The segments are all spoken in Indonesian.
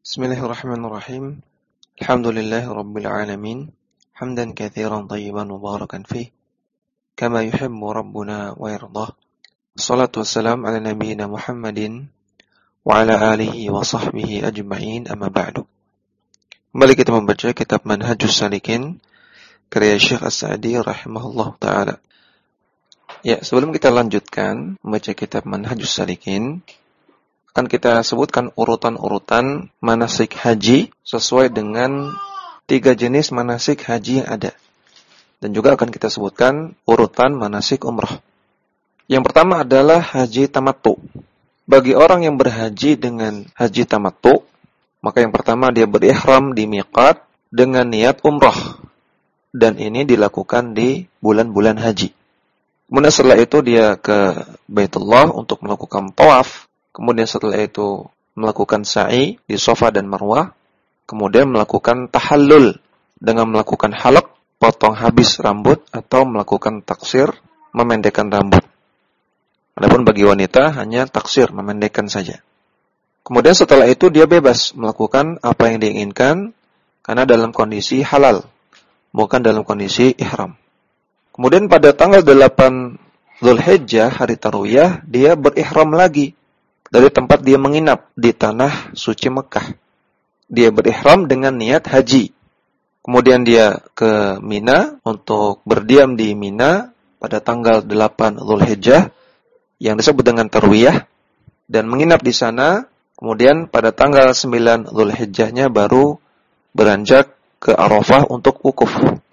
Bismillahirrahmanirrahim. Alhamdulillahirabbil alamin. Hamdan katsiran thayyiban mubarakan fih, kama yuhibbu rabbuna wa yardah. Wassalatu wassalamu ala nabiyyina Muhammadin wa ala alihi wa sahbihi ajma'in, amma ba'du. Kembali kita membaca kitab Manhajus Salikin karya Syekh As-Sa'di rahimahullah ta'ala. Ya, sebelum kita lanjutkan membaca kitab Manhajus Salikin, akan kita sebutkan urutan-urutan manasik haji sesuai dengan 3 jenis manasik haji yang ada. Dan juga akan kita sebutkan urutan manasik umrah. Yang pertama adalah haji tamattu. Bagi orang yang berhaji dengan haji tamattu, maka yang pertama dia berihram di miqat dengan niat umrah. Dan ini dilakukan di bulan-bulan haji. Kemudian setelah itu dia ke Baitullah untuk melakukan tawaf. Kemudian setelah itu melakukan sa'i di Safa dan Marwah. Kemudian melakukan tahallul dengan melakukan halaq, potong habis rambut, atau melakukan taksir, memendekkan rambut. Adapun bagi wanita hanya taksir, memendekkan saja. Kemudian setelah itu dia bebas melakukan apa yang diinginkan karena dalam kondisi halal, bukan dalam kondisi ihram. Kemudian pada tanggal 8 Dzulhijjah, hari Tarwiyah, dia berihram lagi dari tempat dia menginap di tanah suci Mekah. Dia berihram dengan niat haji. Kemudian dia ke Mina untuk berdiam di Mina pada tanggal 8 Dzulhijjah yang disebut dengan Tarwiyah dan menginap di sana. Kemudian pada tanggal 9 Dzulhijjahnya baru beranjak ke Arafah untuk wukuf.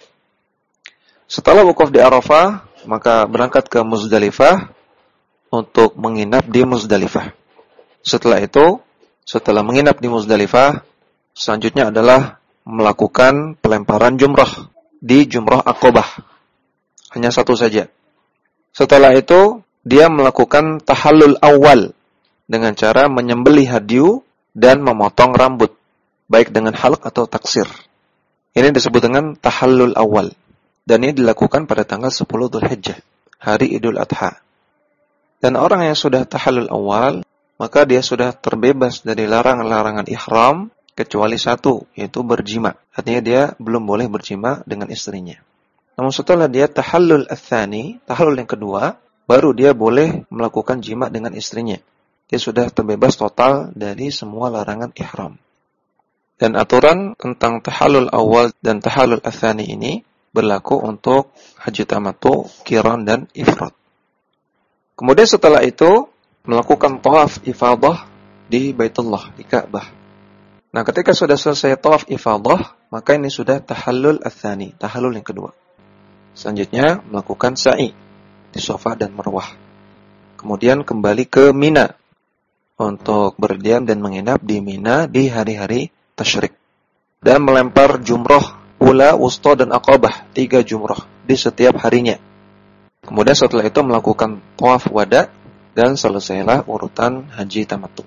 Setelah wukuf di Arafah, maka berangkat ke Muzdalifah untuk menginap di Muzdalifah. Setelah itu, setelah menginap di Muzdalifah, selanjutnya adalah melakukan pelemparan jumrah di Jumrah Aqabah. Hanya satu saja. Setelah itu, dia melakukan tahallul awal dengan cara menyembelih hadyu dan memotong rambut, baik dengan halq atau taksir. Ini disebut dengan tahallul awal. Dan ini dilakukan pada tanggal 10 Dzulhijjah, hari Idul Adha. Dan orang yang sudah tahallul awal, maka dia sudah terbebas dari larangan-larangan ihram kecuali satu, yaitu berjima. Artinya dia belum boleh berjima dengan istrinya. Namun setelah dia tahallul ats-tsani, tahallul yang kedua, baru dia boleh melakukan jima dengan istrinya. Dia sudah terbebas total dari semua larangan ihram. Dan aturan tentang tahallul awal dan tahallul ats-tsani ini berlaku untuk haji tamattu, qiran dan ifrad. Kemudian setelah itu melakukan tawaf ifadah di Baitullah, di Ka'bah. Nah, ketika sudah selesai tawaf ifadah, maka ini sudah tahallul ats-tsani, tahallul yang kedua. Selanjutnya melakukan sa'i di Safa dan Marwah. Kemudian kembali ke Mina untuk berdiam dan menginap di Mina di hari-hari tasyrik. Dan melempar jumrah ula, wusta dan aqabah, 3 jumrah di setiap harinya. Kemudian setelah itu melakukan tawaf wada dan selesailah urutan haji tamattu.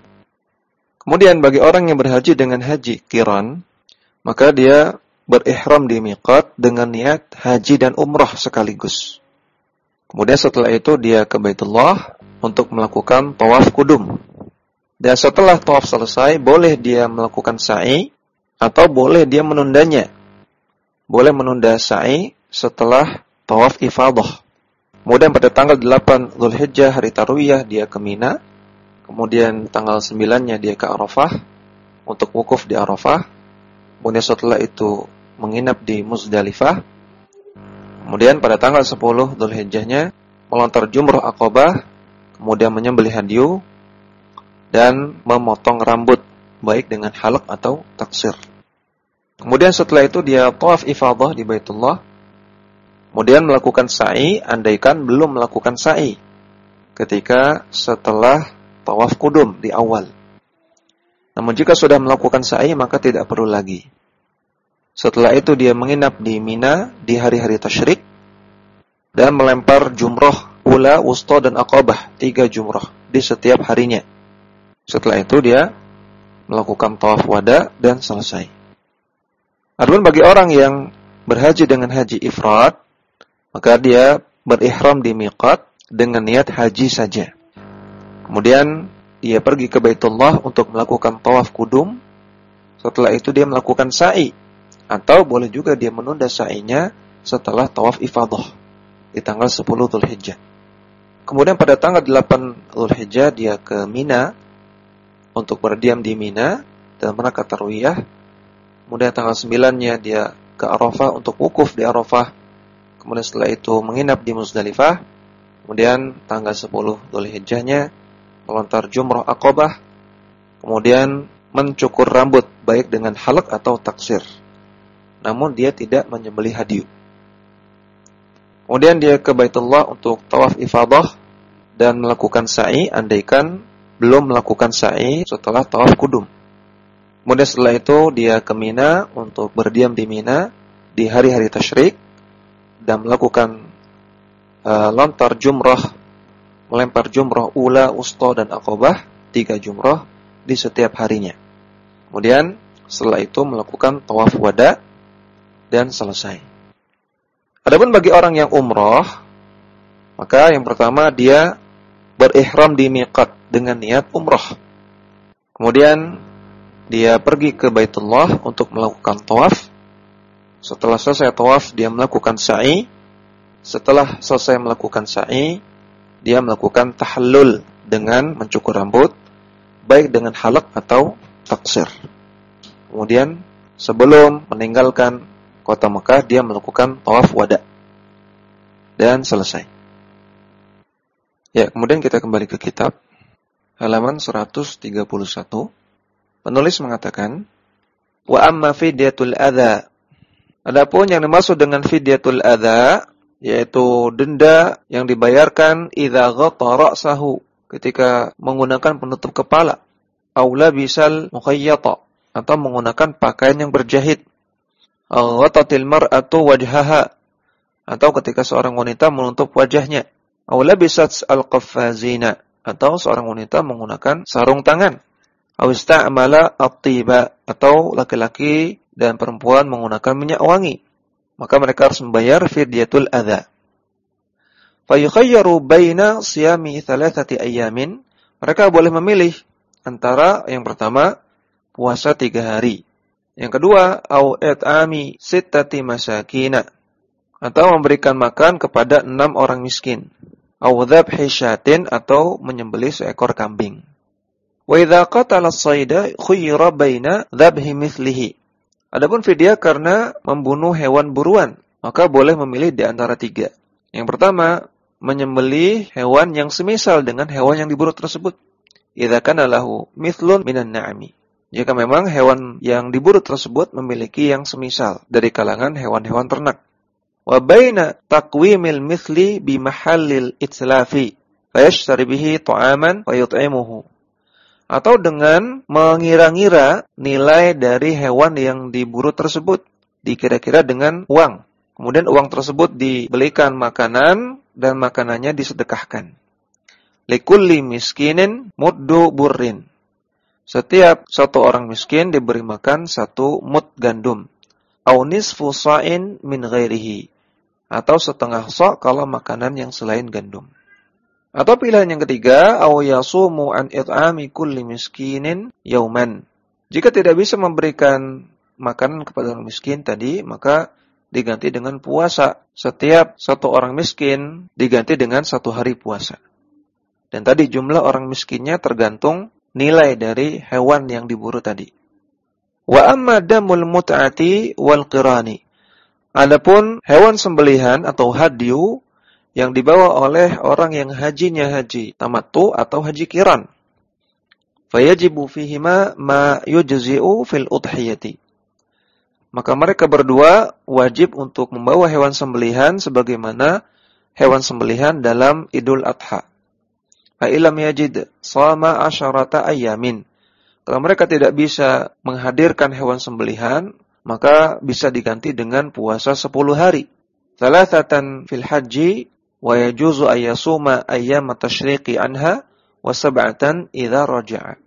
Kemudian bagi orang yang berhaji dengan haji qiran, maka dia berihram di miqat dengan niat haji dan umrah sekaligus. Kemudian setelah itu dia ke Baitullah untuk melakukan tawaf kudum. Dan setelah tawaf selesai, boleh dia melakukan sa'i atau boleh dia menundanya. Boleh menunda sa'i setelah tawaf ifadah. Kemudian pada tanggal 8 Dzulhijjah, hari Tarwiyah, dia ke Mina. Kemudian tanggal 9-nya dia ke Arafah untuk wukuf di Arafah. Kemudian setelah itu menginap di Muzdalifah. Kemudian pada tanggal 10 Dzulhijjahnya melontar jumrah Aqabah, kemudian menyembelih hadyu dan memotong rambut, baik dengan halq atau taksir. Kemudian setelah itu dia tawaf ifadah di Baitullah. Kemudian melakukan sa'i, andaikan belum melakukan sa'i ketika setelah tawaf kudum di awal. Namun jika sudah melakukan sa'i, maka tidak perlu lagi. Setelah itu dia menginap di Mina di hari-hari tasyrik dan melempar jumrah ula, wusta dan aqabah, 3 jumrah di setiap harinya. Setelah itu dia melakukan tawaf wada dan selesai. Adapun bagi orang yang berhaji dengan haji ifrad, maka dia berihram di miqat dengan niat haji saja. Kemudian dia pergi ke Baitullah untuk melakukan tawaf kudum Setelah itu dia melakukan sa'i. Atau boleh juga dia menunda sa'inya setelah tawaf ifadah di tanggal 10 Dzulhijjah. Kemudian pada tanggal 8 Dzulhijjah dia ke Mina untuk berdiam di Mina dan rangka tarwiyah. Kemudian tanggal 9-nya dia ke Arafah untuk wukuf di Arafah. Kemudian setelah itu menginap di Muzdalifah. Kemudian tanggal 10 Dzulhijjahnya melontar jumrah Aqabah. Kemudian mencukur rambut baik dengan halaq atau taksir. Namun dia tidak menyembelih hadyu. Kemudian dia ke Baitullah untuk tawaf ifadah dan melakukan sa'i andaikan belum melakukan sa'i setelah tawaf kudum. Kemudian setelah itu dia ke Mina untuk berdiam di Mina di hari-hari tasyrik dan melakukan lontar jumrah, melempar jumrah ula, usta dan aqabah, 3 jumrah di setiap harinya. Kemudian setelah itu melakukan tawaf wada dan selesai. Adapun bagi orang yang umrah, maka yang pertama dia berihram di miqat dengan niat umrah. Kemudian dia pergi ke Baitullah untuk melakukan tawaf. Setelah selesai tawaf, dia melakukan sa'i. Setelah selesai melakukan sa'i, dia melakukan tahallul dengan mencukur rambut, baik dengan halaq atau taksir. Kemudian sebelum meninggalkan kota Mekah, dia melakukan tawaf wada dan selesai. Ya, kemudian kita kembali ke kitab halaman 131. Penulis mengatakan, wa amma fidyatul adza. Adapun yang dimaksud dengan fidyatul adza yaitu denda yang dibayarkan idza ghatta ra'sahu, ketika menggunakan penutup kepala, aw labisal mukhayyata, atau menggunakan pakaian yang berjahit, aw ghatatil mar'atu wajhaha, atau ketika seorang wanita menutup wajahnya, aw labisat al-qaffazina, atau seorang wanita menggunakan sarung tangan, aw ista'mala at-tiba, atau laki-laki dan perempuan menggunakan minyak wangi, maka mereka harus membayar fidyatul adza. Fa yukhayyaru baina siyami 3 ayyamin, mereka boleh memilih antara yang pertama puasa 3 hari, yang kedua au it'ami 6 masakina, atau memberikan makan kepada 6 orang miskin, au dzabhi syatin, atau menyembelih seekor kambing. Wa idza qatala as-sayda khuyyira baina dzabhi mithlihi. Adapun fidyah karena membunuh hewan buruan, maka boleh memilih di antara 3. Yang pertama, menyembelih hewan yang semisal dengan hewan yang diburu tersebut. Idza kana lahu mithlun minan na'ami. Jika memang hewan yang diburu tersebut memiliki yang semisal dari kalangan hewan-hewan ternak. Wa baina taqwimil mithli bi mahallil itslafi fayashtari bihi ta'aman wa yut'imuhu. Atau dengan mengira-ngira nilai dari hewan yang diburu tersebut, dikira-kira dengan uang. Kemudian uang tersebut dibelikan makanan dan makanannya disedekahkan. Likulli miskinin muddu burrin. Setiap satu orang miskin diberi makan 1 mud gandum. Au nisfu sa'in min ghairihi. Atau setengah sa' kalau makanan yang selain gandum. Atau pilihan yang ketiga, aw yasumu an it'ami kulli miskinin yauman. Jika tidak bisa memberikan makanan kepada orang miskin tadi, maka diganti dengan puasa. Setiap satu orang miskin diganti dengan 1 hari puasa. Dan tadi jumlah orang miskinnya tergantung nilai dari hewan yang diburu tadi. Wa amma damul mut'ati wal qirani. Adapun hewan sembelihan atau hadyu yang dibawa oleh orang yang hajinya haji tamattu atau haji qiran, fayajibu fihima ma yujzi'u fil udhiyati. Maka mereka berdua wajib untuk membawa hewan sembelihan sebagaimana hewan sembelihan dalam Idul Adha. Fa illam yajid shama 10 ayyamin. Kalau mereka tidak bisa menghadirkan hewan sembelihan, maka bisa diganti dengan puasa 10 hari. Thalathatan fil haji wa yajuzu ayyasuma ayyam at-tashriqi anha wa 7 idza raja'a.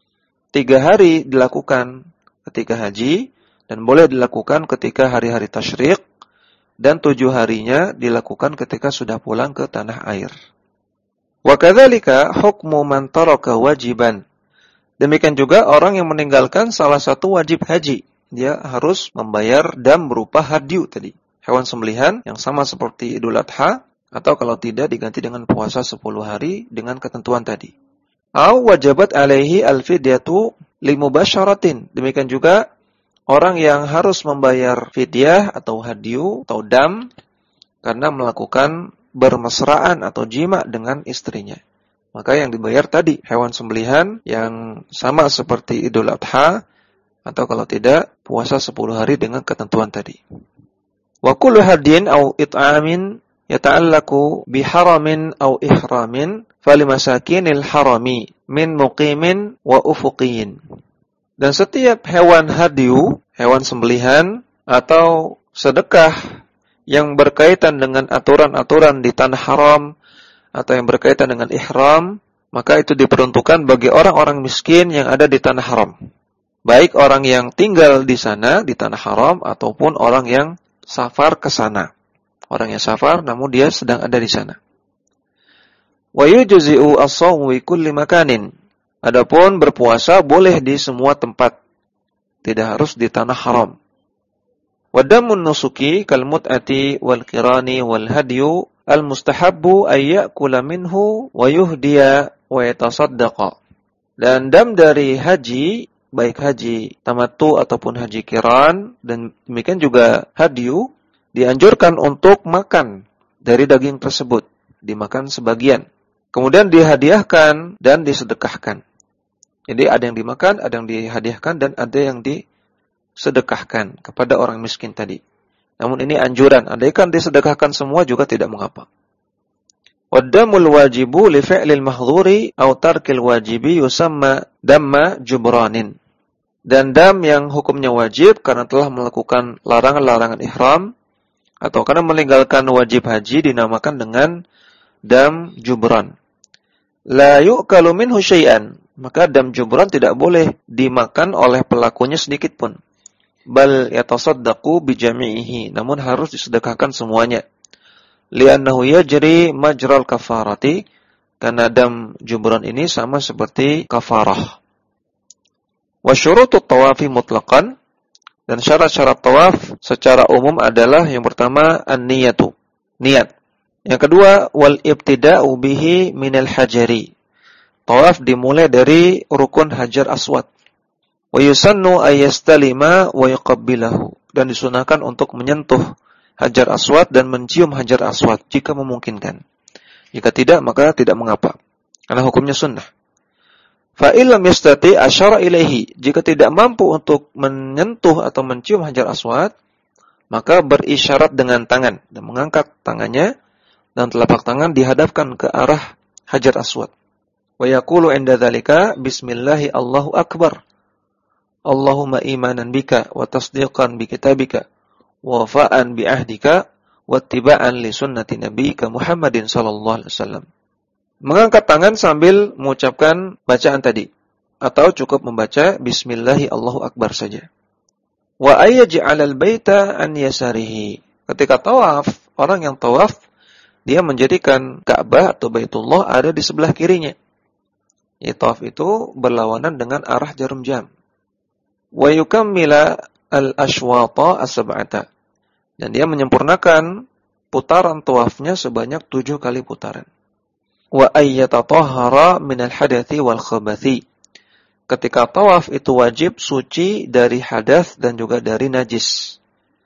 3 hari dilakukan ketika haji dan boleh dilakukan ketika hari-hari tasyriq, dan 7 harinya dilakukan ketika sudah pulang ke tanah air. Wa kadzalika hukmu man taraka wajiban Demikian juga orang yang meninggalkan salah satu wajib haji. Dia harus membayar dam berupa hadyu tadi. Hewan sembelihan yang sama seperti Idul Adha, atau kalau tidak diganti dengan puasa 10 hari dengan ketentuan tadi. Au wajabat alaihi al-fidyatu limubasyaratin. Demikian juga orang yang harus membayar fidyah atau hadyu atau dam karena melakukan bermesraan atau jima dengan istrinya. Maka yang dibayar tadi hewan sembelihan yang sama seperti Idul Adha, atau kalau tidak puasa 10 hari dengan ketentuan tadi. Wa kullu hadyin aw it'amin yata'allaqu biharamin aw ihramin falimasakinil harami min muqimin wa ufuqiyin. Dan setiap hewan hadyu, hewan sembelihan atau sedekah yang berkaitan dengan aturan-aturan di tanah haram atau yang berkaitan dengan ihram, maka itu diperuntukkan bagi orang-orang miskin yang ada di tanah haram. Baik orang yang tinggal di sana, di tanah haram, ataupun orang yang safar ke sana. Orang yang safar, namun dia sedang ada di sana. Wa yujzi'u as-shawmu fi kulli makanin. Adapun berpuasa boleh di semua tempat. Tidak harus di tanah haram. Wa damun nusuki kal mut'ati wal qirani wal hadyu al mustahabbu ay ya'kula minhu wa yuhdiya wa yatasaddaqa. Dan dam dari haji, baik haji tamattu ataupun haji qiran, dan demikian juga hadyu, dianjurkan untuk makan dari daging tersebut, dimakan sebagian. Kemudian dihadiahkan dan disedekahkan. Jadi ada yang dimakan, ada yang dihadiahkan, dan ada yang disedekahkan kepada orang miskin tadi. Namun ini anjuran, andaikan disedekahkan semua juga tidak mengapa. Waddamul wajibu li fi'lil mahdhuri aw tarkil wajibi yusamma damma jubranin. Dan dam yang hukumnya wajib karena telah melakukan larangan-larangan ihram atau karena meninggalkan wajib haji dinamakan dengan dam jubran. La yu'kalu minhu syai'an. Maka dam jubran tidak boleh dimakan oleh pelakunya sedikit pun. Bal yatasaddaqu bi jami'ihi. Namun harus disedekahkan semuanya. Li'annahu yajri majral kafarati. Karena dam jubran ini sama seperti kafarah. Wa syurutut tawafi mutlaqan, dan syarat-syarat tawaf secara umum adalah yang pertama an-niyatu, niat. Yang kedua wal ibtida'u bihi minal hajari. Tawaf dimulai dari rukun Hajar Aswad. Wa yusannu ayyastalima wa yuqabbilahu, dan disunahkan untuk menyentuh Hajar Aswad dan mencium Hajar Aswad jika memungkinkan. Jika tidak maka tidak mengapa, karena hukumnya sunnah. Fa illam yastati asyara ilaihi, jika tidak mampu untuk menyentuh atau mencium Hajar Aswad, maka berisyarat dengan tangan dan mengangkat tangannya dan telapak tangan dihadapkan ke arah Hajar Aswad. Wa yaqulu 'inda dzalika bismillahi Allahu akbar. Allahumma imanan bika wa tasdiqan bi kitabika wa wafa'an bi ahdika wa ittiba'an li sunnati nabiyyika Muhammadin sallallahu alaihi wasallam. Mengangkat tangan sambil mengucapkan bacaan tadi, atau cukup membaca bismillahi Allahu akbar saja. Wa ayyaj'alal baita an yasarihi. Ketika tawaf, orang yang tawaf dia menjadikan Ka'bah atau Baitullah ada di sebelah kirinya. Tawaf itu berlawanan dengan arah jarum jam. Wa yukammila al-ashwata as-sab'ata. Dan dia menyempurnakan putaran tawafnya sebanyak 7 kali putaran. Wa ayyatatahhara minal hadathi wal khabathi. Ketika tawaf itu wajib suci dari hadas dan juga dari najis.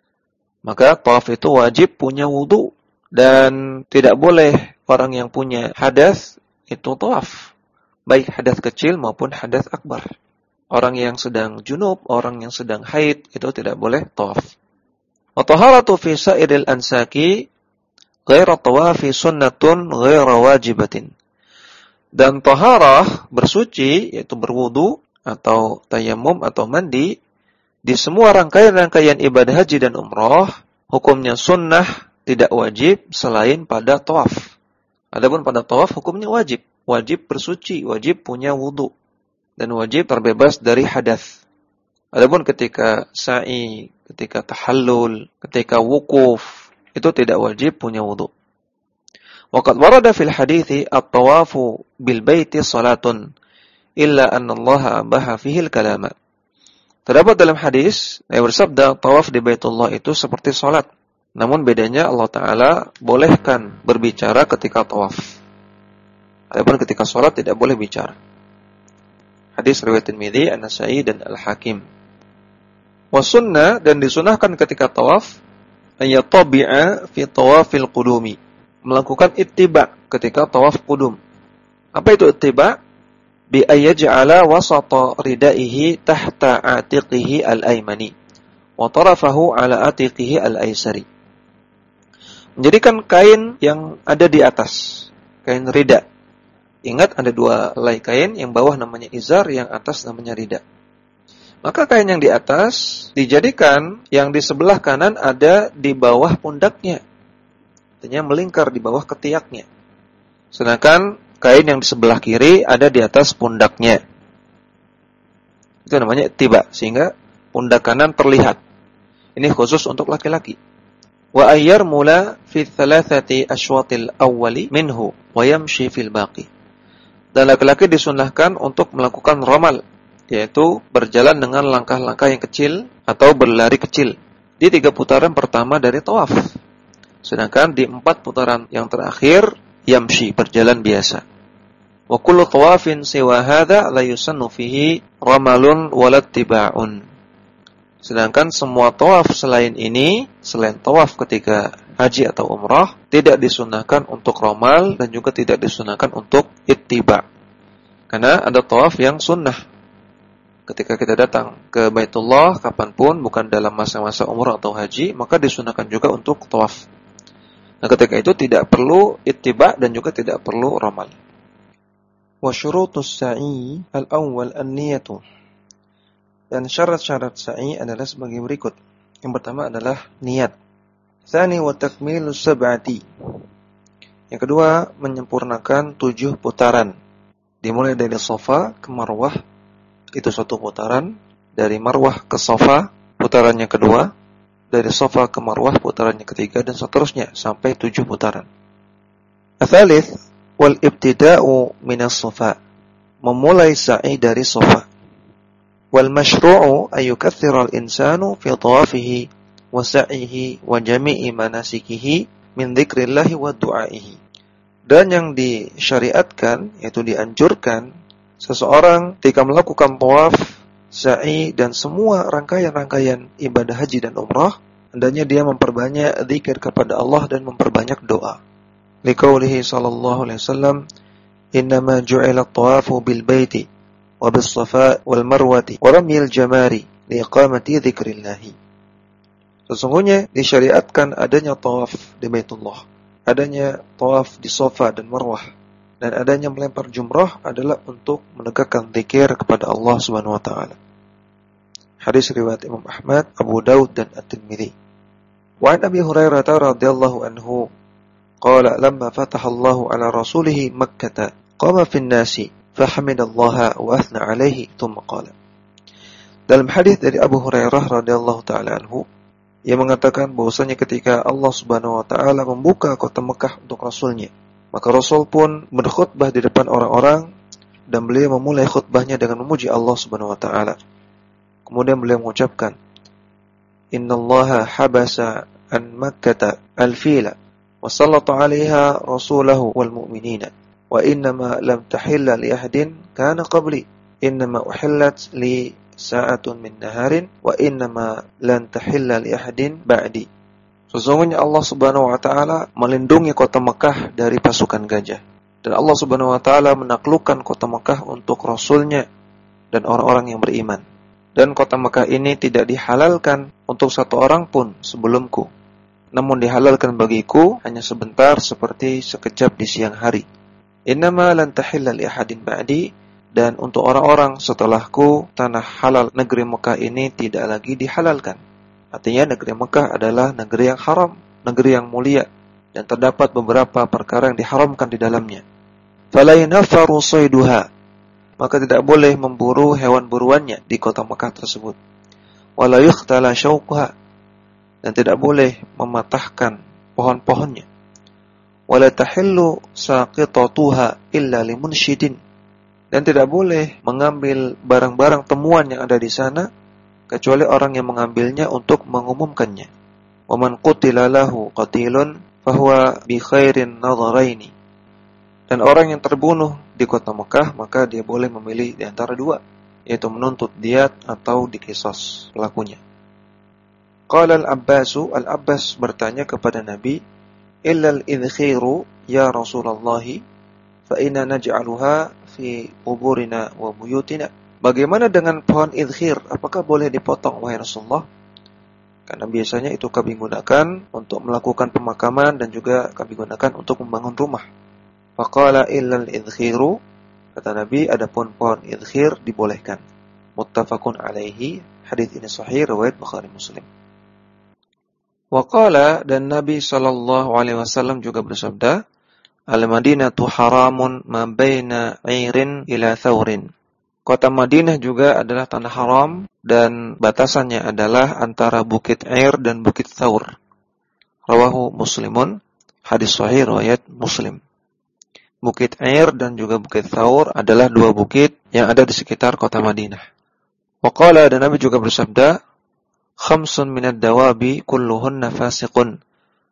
Maka tawaf itu wajib punya wudu, dan tidak boleh orang yang punya hadas itu tawaf, baik hadas kecil maupun hadas akbar. Orang yang sedang junub, orang yang sedang haid itu tidak boleh tawaf. Wa taharatu fi sa'iril ansaki ghairu tawafi sunnatun ghairu wajibatin. Dan taharah bersuci, yaitu berwudu atau tayammum atau mandi, di semua rangkaian-rangkaian ibadah haji dan umrah, hukumnya sunnah, tidak wajib selain pada tawaf. Adapun pada tawaf hukumnya wajib. Wajib bersuci, wajib punya wudu, dan wajib terbebas dari hadas. Adapun ketika sa'i, ketika tahallul, ketika wukuf, itu tidak wajib punya wudu. Waqad warada fil hadithi at-tawafu bil baiti salatun illa anna Allah abaha fihi al-kalama. Terdapat dalam hadis yang bersabda tawaf di Baitullah itu seperti salat. Namun bedanya Allah Ta'ala bolehkan berbicara ketika tawaf. Adapun ketika salat tidak boleh bicara. Hadis riwayat Tirmidzi, An-Nasa'i dan Al-Hakim. Wa sunnah, dan disunahkan ketika tawaf ayatabi'a fi tawafil qudumi, melakukan ittiba ketika tawaf qudum. Apa itu ittiba? Bi ayyaj'ala wasata ridaihi tahta atiqihi al-aymani wa tarafahu ala atiqihi al-aysari. Menjadikan kain yang ada di atas, kain rida. Ingat ada dua helai kain, yang bawah namanya izar, yang atas namanya rida. Maka kain yang di atas dijadikan yang di sebelah kanan ada di bawah pundaknya. Artinya melingkar di bawah ketiaknya. Sedangkan kain yang di sebelah kiri ada di atas pundaknya. Itu namanya ittiba, sehingga pundak kanan terlihat. Ini khusus untuk laki-laki. Wa ayyar mula fi thalathati ashwatil awwali minhu wa yamshi fil baqi. Dan laki-laki disunahkan untuk melakukan ramal, yaitu berjalan dengan langkah-langkah yang kecil atau berlari kecil di 3 putaran pertama dari tawaf. Sedangkan di 4 putaran yang terakhir yamshi, berjalan biasa. Wa kullu tawafin siwa hadza la yusannu fihi ramalun walattiba'un. Sedangkan semua tawaf selain ini, selain tawaf ketika haji atau umrah, tidak disunahkan untuk ramal dan juga tidak disunahkan untuk ittiba. Karena ada tawaf yang sunnah. Ketika kita datang ke Baitullah kapanpun, bukan dalam masa-masa umrah atau haji, maka disunahkan juga untuk tawaf. Nah, ketika itu tidak perlu ittiba dan juga tidak perlu ramal. Wa syurutus sa'i al-awwal an-niyatu. Dan syarat-syarat sa'i adalah sebagai berikut. Yang pertama adalah niat. Tsani wa takmilus sab'ati. Yang kedua, menyempurnakan 7 putaran. Dimulai dari Safa ke Marwah, itu 1 putaran. Dari Marwah ke Safa, putarannya kedua. Dari Safa ke Marwah, putarannya ketiga, dan seterusnya sampai 7 putaran. Ats-tsalits wal ibtida'u minas Safa. Memulai sa'i dari Safa. Wal masyru'u ayyukaththira al-insanu fi tawafihi wa sa'ihi wa jami'i manasikihi min dzikrillahi wa du'aihi. Dan yang disyariatkan, yaitu dianjurkan, seseorang ketika melakukan tawaf, sa'i dan semua rangkaian-rangkaian ibadah haji dan umrah, hendaknya dia memperbanyak zikir kepada Allah dan memperbanyak doa. Liqaulihi sallallahu alaihi wasallam, "Innama ju'ila at-tawafu bil baiti wa bis safa wal marwati wa ramyil jamari liiqamati dzikrillah." Sesungguhnya disyariatkan adanya tawaf di Baitullah, adanya tawaf di Safa dan Marwah, dan adanya melempar jumrah adalah untuk menegakkan zikir kepada Allah Subhanahu wa taala. Hadis riwayat Imam Ahmad, Abu Daud dan At-Tirmidzi. Wa an Abi Hurairah radhiyallahu anhu qala lamma fataha Allahu ala rasulih Makkah qama fi an-nasi fahamidallaha wa athna alaihi thumma qala. Dalam hadis dari Abu Hurairah radhiyallahu taala anhu, ia mengatakan bahwasanya ketika Allah Subhanahu wa taala membuka kota Mekah untuk rasulnya, maka Rasul pun berkhutbah di depan orang-orang dan beliau memulai khutbahnya dengan memuji Allah Subhanahu wa taala. Kemudian beliau mengucapkan, "Innallaha habasa an Makkah al-fila wa sallata 'alaiha rasulahu wal mu'minina wa innama lam tahilla li ahadin kana qabli innama uhillat li sa'atun min naharin wa innama lan tahilla li ahadin ba'di." Sesungguhnya Allah Subhanahu wa taala melindungi kota Mekah dari pasukan gajah, dan Allah Subhanahu wa taala menaklukkan kota Mekah untuk rasulnya dan orang-orang yang beriman. Dan kota Mekah ini tidak dihalalkan untuk satu orang pun sebelumku, namun dihalalkan bagiku hanya sebentar seperti sekejap di siang hari. Innama lan tahilla li ahadin ba'di, dan untuk orang-orang setelahku tanah halal negeri Mekah ini tidak lagi dihalalkan. Artinya negeri Mekah adalah negeri yang haram, negeri yang mulia, dan terdapat beberapa perkara yang diharamkan di dalamnya. Fala yanfaru sayduha, maka tidak boleh memburu hewan buruannya di kota Mekah tersebut. Wala yuqtala syauqha, dan tidak boleh mematahkan pohon-pohonnya. Wala tahillu saqitatuha illa limunsyidin, Dan tidak boleh mengambil barang-barang temuan yang ada di sana kecuali orang yang mengambilnya untuk mengumumkannya. Wa man qutila lahu qatilun fahuwa bi khairin nadharaini. Dan orang yang terbunuh di kota Mekah, maka dia boleh memilih di antara dua, yaitu menuntut diat atau dikisos pelakunya. Qala Al-Abbas bertanya kepada Nabi, illal idkhiru ya Rasulullah, fa inna naj'aluha fi quburina wa buyutina. Bagaimana dengan pohon idkhir? Apakah boleh dipotong, wahai Rasulullah? Karena biasanya itu kami gunakan untuk melakukan pemakaman dan juga kami gunakan untuk membangun rumah. Faqala illal idkhiru, kata Nabi, adapun pohon idkhir dibolehkan. Muttafaqun alaihi, hadis ini sahih riwayat Bukhari Muslim. Waqala, dan Nabi sallallahu alaihi wasallam juga bersabda, al-Madinatu haramun ma baina 'irin ila thawrin. Kota Madinah juga adalah tanah haram dan batasannya adalah antara Bukit Air dan Bukit Thawr. Rawahu Muslimun, hadis sahih riwayat Muslim. Bukit Air dan juga Bukit Thawr adalah dua bukit yang ada di sekitar kota Madinah. Waqala, dan Nabi juga bersabda, khamsun minad dawabi kulluhunna fasiqun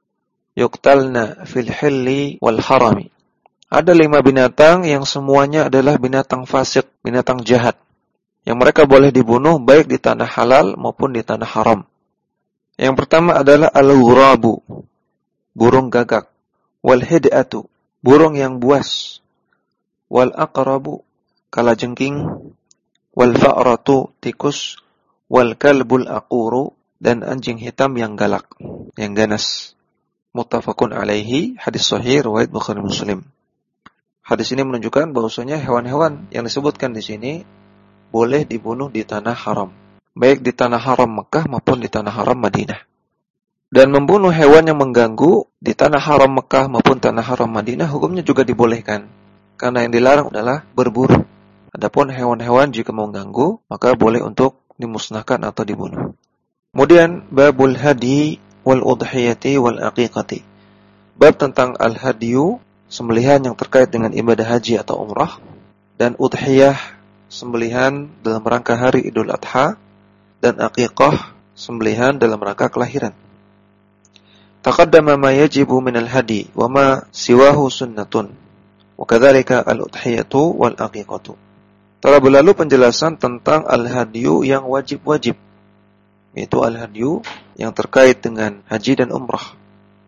yuqtalna fil hilli wal harami. Ada 5 binatang yang semuanya adalah binatang fasik, binatang jahat, yang mereka boleh dibunuh baik di tanah halal maupun di tanah haram. Yang pertama adalah al-ghurabu, burung gagak, wal hid'atu, burung yang buas, wal aqrabu, kalajengking, wal fa'ratu, tikus, wal kalbul aquru, dan anjing hitam yang galak, yang ganas. Muttafaqun alaihi, hadis sahih riwayat Bukhari Muslim. Hadis ini menunjukkan bahwasanya hewan-hewan yang disebutkan di sini boleh dibunuh di tanah haram, baik di tanah haram Mekah maupun di tanah haram Madinah. Dan membunuh hewan yang mengganggu di tanah haram Mekah maupun tanah haram Madinah hukumnya juga dibolehkan, karena yang dilarang adalah berburu. Adapun hewan-hewan jika mengganggu, maka boleh untuk dimusnahkan atau dibunuh. Kemudian babul hadi wal udhiyati wal aqiqati. Bab tentang al-hadiyu, sembelihan yang terkait dengan ibadah haji atau umrah, dan udhiyah, sembelihan dalam rangka hari Idul Adha, dan aqiqah, sembelihan dalam rangka kelahiran. Taqaddama ma yajibu minal hadi wa ma siwahu sunnatun, wa kadzalika al-udhiyatu wal aqiqatu. Telah berlalu penjelasan tentang al-hadiyu yang wajib-wajib, yaitu al-hadiyu yang terkait dengan haji dan umrah.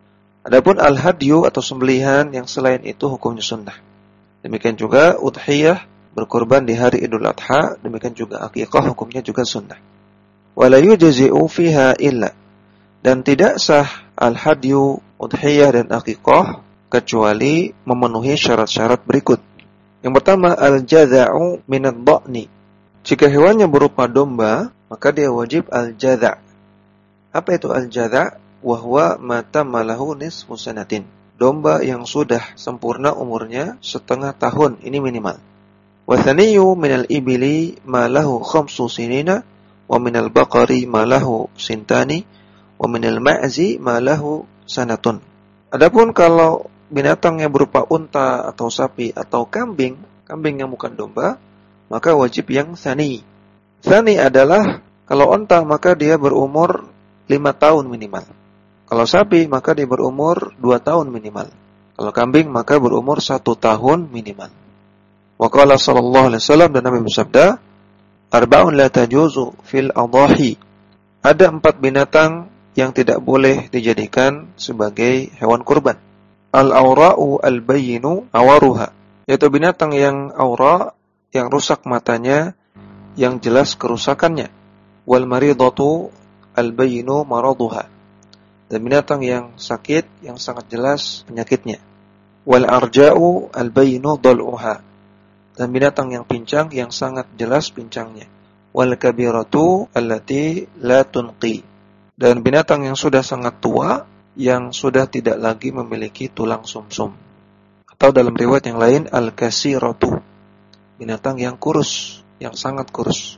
Adapun al-hadiyu atau sembelihan yang selain itu hukumnya sunnah. Demikian juga udhiyah, berkorban di hari Idul Adha, demikian juga aqiqah hukumnya juga sunnah. Wala yujzi'u fiha illa, dan tidak sah al-hadiyu, udhiyah dan aqiqah kecuali memenuhi syarat-syarat berikut. Yang pertama, al-jaza'u minad dha'ni. Jika hewannya berupa domba, maka dia wajib al-jaza'. Apa itu al-jaza'? Wahwa mata malahu nisfu sanatin. Domba yang sudah sempurna umurnya setengah tahun, ini minimal. Wathaniyu minal ibili malahu khamsu sinina, wa minal baqari malahu sintani, wa minal ma'zi malahu sanatun. Adapun kalau binatang yang berupa unta atau sapi atau kambing yang bukan domba, maka wajib yang thani. Thani adalah kalau unta maka dia berumur 5 tahun minimal. Kalau sapi maka dia berumur 2 tahun minimal. Kalau kambing maka berumur 1 tahun minimal. Wa qala sallallahu alaihi wasallam, dan Nabi bersabda, arba'un la tajuzu fil adahi. Ada 4 binatang yang tidak boleh dijadikan sebagai hewan kurban. Al-awra'u al-bayyinu awaruha, yaitu binatang yang aura, yang rusak matanya, yang jelas kerusakannya. Wal maridatu al-bayyinu maraduha, dan binatang yang sakit, yang sangat jelas penyakitnya. Wal arja'u al-bayyinu dal'uha, dan binatang yang pincang, yang sangat jelas pincangnya. Wal kabiratu allati la tunqi, dan binatang yang sudah sangat tua, yang sudah tidak lagi memiliki tulang sumsum. Atau dalam riwayat yang lain, al-kasiratu, binatang yang kurus, yang sangat kurus.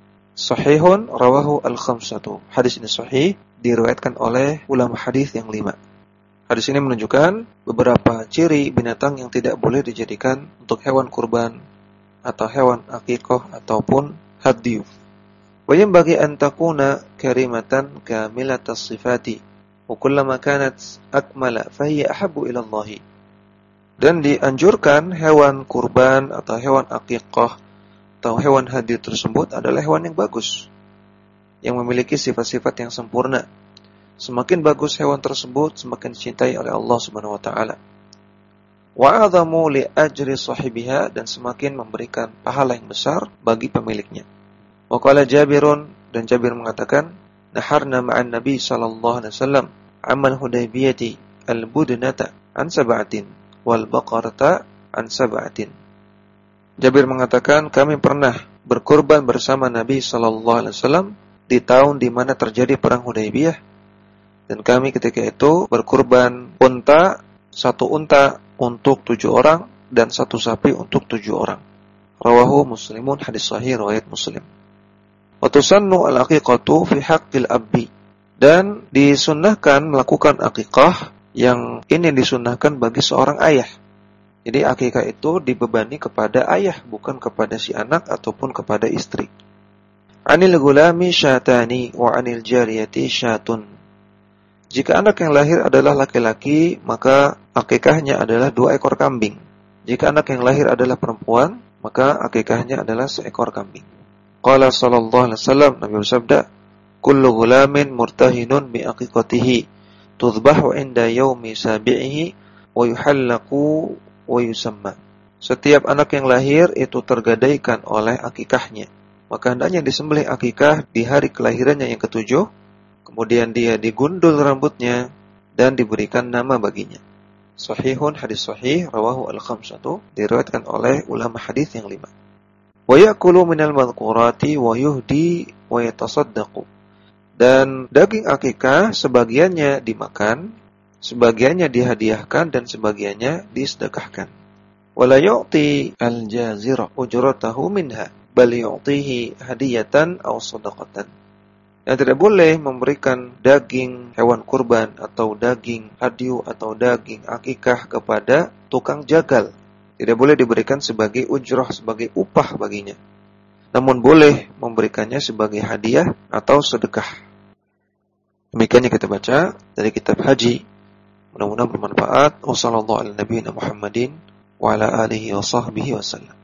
Sahihun rawahu al-khamsatu. Hadis ini sahih, diriwayatkan oleh ulama hadis yang 5. Hadis ini menunjukkan beberapa ciri binatang yang tidak boleh dijadikan untuk hewan kurban atau hewan aqiqah ataupun hadyu. Wa yanbaghi an takuna karimatan kamilatas sifati wa kullama kanat akmala fahiya ahabbu ila Allah. Dan dianjurkan hewan kurban atau hewan aqiqah atau hewan hadyu tersebut adalah hewan yang bagus, yang memiliki sifat-sifat yang sempurna. Semakin bagus hewan tersebut, semakin dicintai oleh Allah Subhanahu wa taala. Wa 'adhamu li ajri sahibiha, dan semakin memberikan pahala yang besar bagi pemiliknya. Wa qala Jabirun, dan Jabir mengatakan, naharna ma'an Nabi sallallahu alaihi wasallam amal Hudaybiyati al-budnata an sab'atin wal baqarata an sab'atin. Jabir mengatakan, kami pernah berkurban bersama Nabi sallallahu alaihi wasallam di tahun di mana terjadi perang Hudaybiyah, dan kami ketika itu berkurban satu unta untuk 7 orang dan satu sapi untuk 7 orang. Rawahu Muslimun, hadis sahih riwayat Muslim. Wa tusannu al-aqiqatu fi haqqil abbi, dan disunnahkan melakukan aqiqah yang ini disunnahkan bagi seorang ayah. Jadi akikah itu dibebani kepada ayah, bukan kepada si anak ataupun kepada istri. Anil gulami syatani wa anil jariyati syatun. Jika anak yang lahir adalah laki-laki, maka akikahnya adalah 2 ekor kambing. Jika anak yang lahir adalah perempuan, maka akikahnya adalah 1 ekor kambing. Qala sallallahu alaihi wasallam, Nabi bersabda, kullu gulamin murtahinun bi aqiqatihi tudhbahu inda yaumi sabi'ihi wa yuhallaqu wa yusamma. Setiap anak yang lahir itu tergadaikan oleh akikahnya, maka hendaknya disembelih akikah di hari kelahirannya yang ke-7, kemudian dia digundul rambutnya dan diberikan nama baginya. Sahihun, hadis sahih, rawahu al-khamsatu, diriwayatkan oleh ulama hadis yang 5. Wa ya'kulu minal madhkurati wa yuhdi wa yatasaddaqu. Dan daging akikah sebagiannya dimakan, sebagiannya dihadiahkan, dan sebagiannya disedekahkan. Wala yu'ti al-jazira ujratahu minha bal yu'tihi hadiyatan aw sadaqatan. Yang tidak boleh memberikan daging hewan kurban atau daging hadyu atau daging akikah kepada tukang jagal. Tidak boleh diberikan sebagai ujrah, sebagai upah baginya. Namun boleh memberikannya sebagai hadiah atau sedekah. Demikian yang kita baca dari kitab haji. Mudah-mudahan bermanfaat. Wassallallahu ala nabiyina Muhammadin wa ala alihi wa sahbihi wasallam.